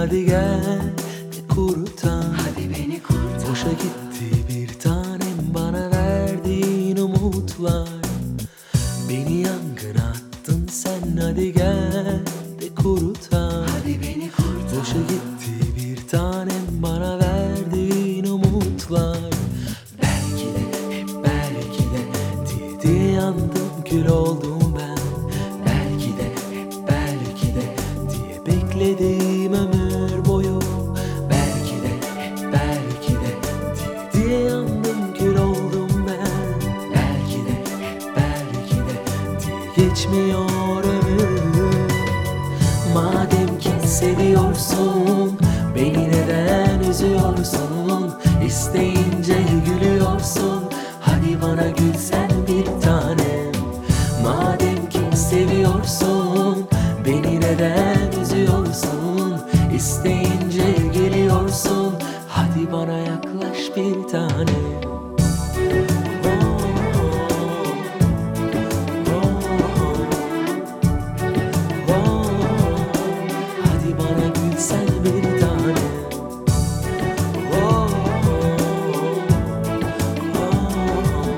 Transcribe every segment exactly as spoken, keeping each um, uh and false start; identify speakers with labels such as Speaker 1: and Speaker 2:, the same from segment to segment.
Speaker 1: hadi gel de kurutan.
Speaker 2: Hadi beni kurtar.
Speaker 1: Boşa gitti bir tanem bana verdiğin umutlar. Beni yangına attın sen, hadi gel de kurutan.
Speaker 2: Hadi beni kurtar.
Speaker 1: Boşa gitti bir tanem bana verdiğin umutlar. Belki de hep belki de diye diye yandım, kül oldum ben. Belki de hep belki de diye bekledim ömür boyu. Belki de hep belki de diye diye yandım, kül oldum ben. Belki de hep belki de diye geçmiyor ömür. Madem ki seviyorsun, beni neden üzüyorsun? İsteyince gülüyorsun, hadi bana gülsen bir tanem. Madem ki seviyorsun, beni neden üzüyorsun? İsteyince geliyorsun, hadi bana yaklaş bir tanem. Hadi bana gülsen bir tane. Oh, oh, oh.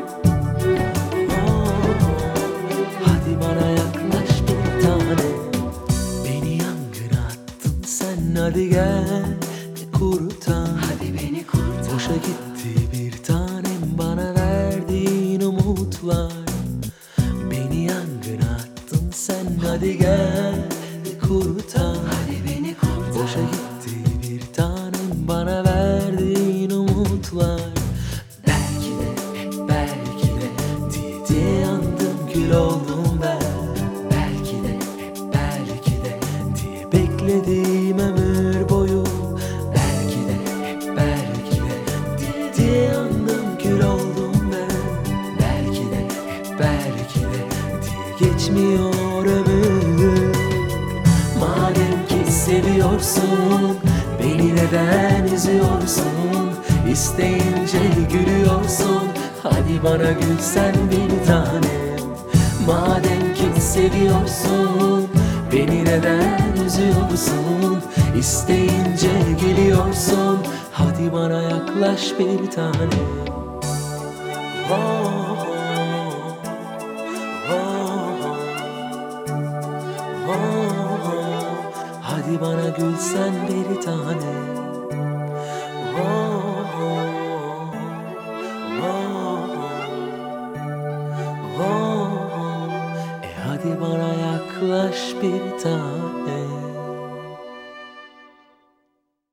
Speaker 1: Hadi bana yaklaş bir tane. Beni yangına attın sen, hadi gel de kurutan.
Speaker 2: Hadi beni kurtar.
Speaker 1: Boşa gitti bir tanem bana verdiğin umutlar. Beni yangına attın sen, hadi gel de kurutan.
Speaker 2: Hadi beni kurtar.
Speaker 1: Boşa gitti bir tanem bana verdiğin umutlar. Belki de hep belki de diye diye yandım, kül oldum ben. Belki de hep belki de diye bekledim ömür boyu. Belki de hep belki de diye diye yandım, kül oldum ben. Belki de hep belki de diye geçmiyor ömür. Madem ki seviyorsun, beni neden üzüyorsun? İsteyince gülüyorsun, hadi bana gülsen bir tanem. Madem ki seviyorsun, beni neden üzüyorsun? İsteyince geliyorsun, hadi bana yaklaş bir tanem. Oh, oh, oh, oh. Hadi bana gülsen bir tane. Oh, oh, oh, oh. E hadi bana yaklaş bir tane.